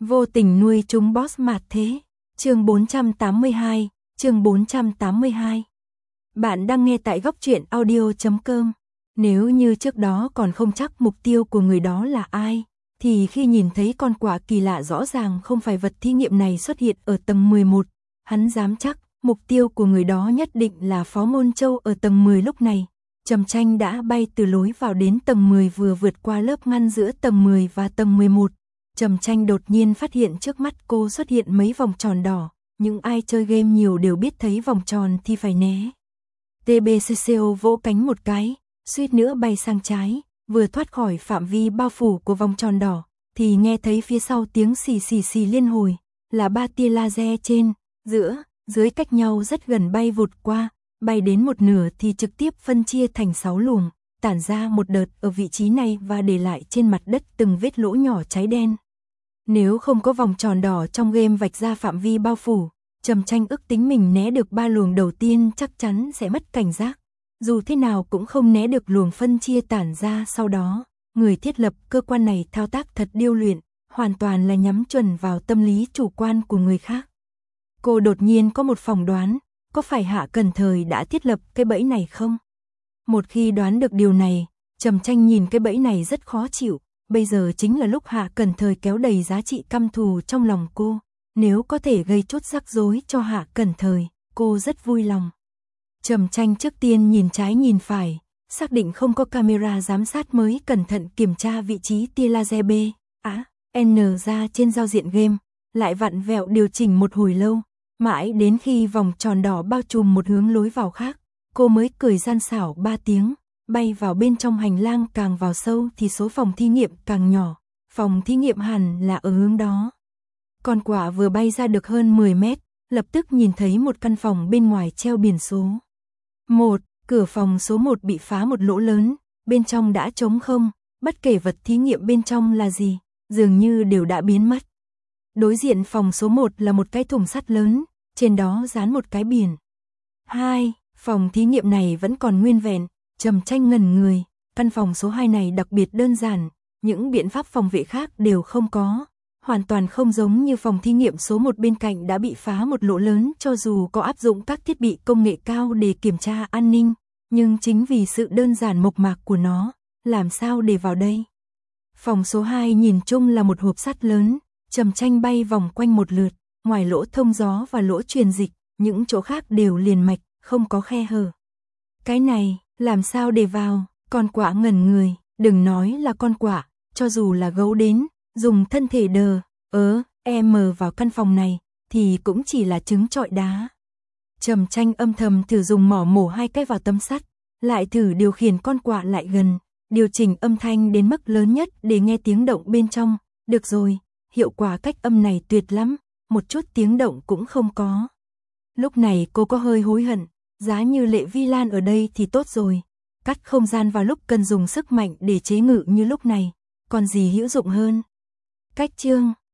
Vô tình nuôi chúng boss mạt thế. Chương 482, chương 482. Bạn đang nghe tại góc truyện audio.com. Nếu như trước đó còn không chắc mục tiêu của người đó là ai, thì khi nhìn thấy con quạ kỳ lạ rõ ràng không phải vật thí nghiệm này xuất hiện ở tầng 11, hắn dám chắc mục tiêu của người đó nhất định là Phó Môn Châu ở tầng 10 lúc này. Trầm Tranh đã bay từ lối vào đến tầng 10 vừa vượt qua lớp ngăn giữa tầng 10 và tầng 11. Trầm Tranh đột nhiên phát hiện trước mắt cô xuất hiện mấy vòng tròn đỏ, những ai chơi game nhiều đều biết thấy vòng tròn thì phải né. TBCCO vỗ cánh một cái, suýt nữa bay sang trái, vừa thoát khỏi phạm vi bao phủ của vòng tròn đỏ, thì nghe thấy phía sau tiếng xì xì xì liên hồi, là 3 tia laser trên, giữa, dưới cách nhau rất gần bay vụt qua, bay đến một nửa thì trực tiếp phân chia thành 6 luồng, tản ra một đợt ở vị trí này và để lại trên mặt đất từng vết lỗ nhỏ cháy đen. Nếu không có vòng tròn đỏ trong game vạch ra phạm vi bao phủ, Trầm Tranh ước tính mình né được 3 luồng đầu tiên chắc chắn sẽ mất cảnh giác. Dù thế nào cũng không né được luồng phân chia tản ra sau đó. Người thiết lập cơ quan này thao tác thật điêu luyện, hoàn toàn là nhắm chuẩn vào tâm lý chủ quan của người khác. Cô đột nhiên có một phỏng đoán, có phải Hạ Cẩn Thời đã thiết lập cái bẫy này không? Một khi đoán được điều này, Trầm Tranh nhìn cái bẫy này rất khó chịu. Bây giờ chính là lúc Hạ Cẩn Thời kéo đầy giá trị căm thù trong lòng cô. Nếu có thể gây chút rắc rối cho Hạ Cẩn Thời, cô rất vui lòng. Trầm Tranh trước tiên nhìn trái nhìn phải, xác định không có camera giám sát mới cẩn thận kiểm tra vị trí tia laser B, N ra trên giao diện game, lại vặn vẹo điều chỉnh một hồi lâu, mãi đến khi vòng tròn đỏ bao trùm một hướng lối vào khác, cô mới cười gian xảo 3 tiếng, bay vào bên trong hành lang. Càng vào sâu thì số phòng thí nghiệm càng nhỏ, phòng thí nghiệm hẳn là ở hướng đó. Con quạ vừa bay ra được hơn 10 mét, lập tức nhìn thấy một căn phòng bên ngoài treo biển số 1, cửa phòng số 1 bị phá một lỗ lớn, bên trong đã trống không, bất kể vật thí nghiệm bên trong là gì, dường như đều đã biến mất. Đối diện phòng số 1 là một cái thùng sắt lớn, trên đó dán một cái biển. 2, phòng thí nghiệm này vẫn còn nguyên vẹn. Trầm Tranh ngẩn người, căn phòng số 2 này đặc biệt đơn giản, những biện pháp phòng vệ khác đều không có. Hoàn toàn không giống như phòng thí nghiệm số 1 bên cạnh đã bị phá một lỗ lớn. Cho dù có áp dụng các thiết bị công nghệ cao để kiểm tra an ninh, nhưng chính vì sự đơn giản mộc mạc của nó, làm sao để vào đây. Phòng số 2 nhìn chung là một hộp sắt lớn. Trầm Tranh bay vòng quanh một lượt, ngoài lỗ thông gió và lỗ truyền dịch, những chỗ khác đều liền mạch, không có khe hở. Cái này, làm sao để vào? Con quạ ngẩn người, đừng nói là con quạ, cho dù là gấu đến, dùng thân thể đờ, vào căn phòng này, thì cũng chỉ là trứng trọi đá. Trầm Tranh âm thầm thử dùng mỏ mổ 2 cái vào tấm sắt, lại thử điều khiển con quạ lại gần, điều chỉnh âm thanh đến mức lớn nhất để nghe tiếng động bên trong. Được rồi, hiệu quả cách âm này tuyệt lắm, một chút tiếng động cũng không có. Lúc này cô có hơi hối hận, giá như Lệ Vi Lan ở đây thì tốt rồi. Cắt không gian vào lúc cần dùng sức mạnh để chế ngự như lúc này, còn gì hữu dụng hơn. Cách chương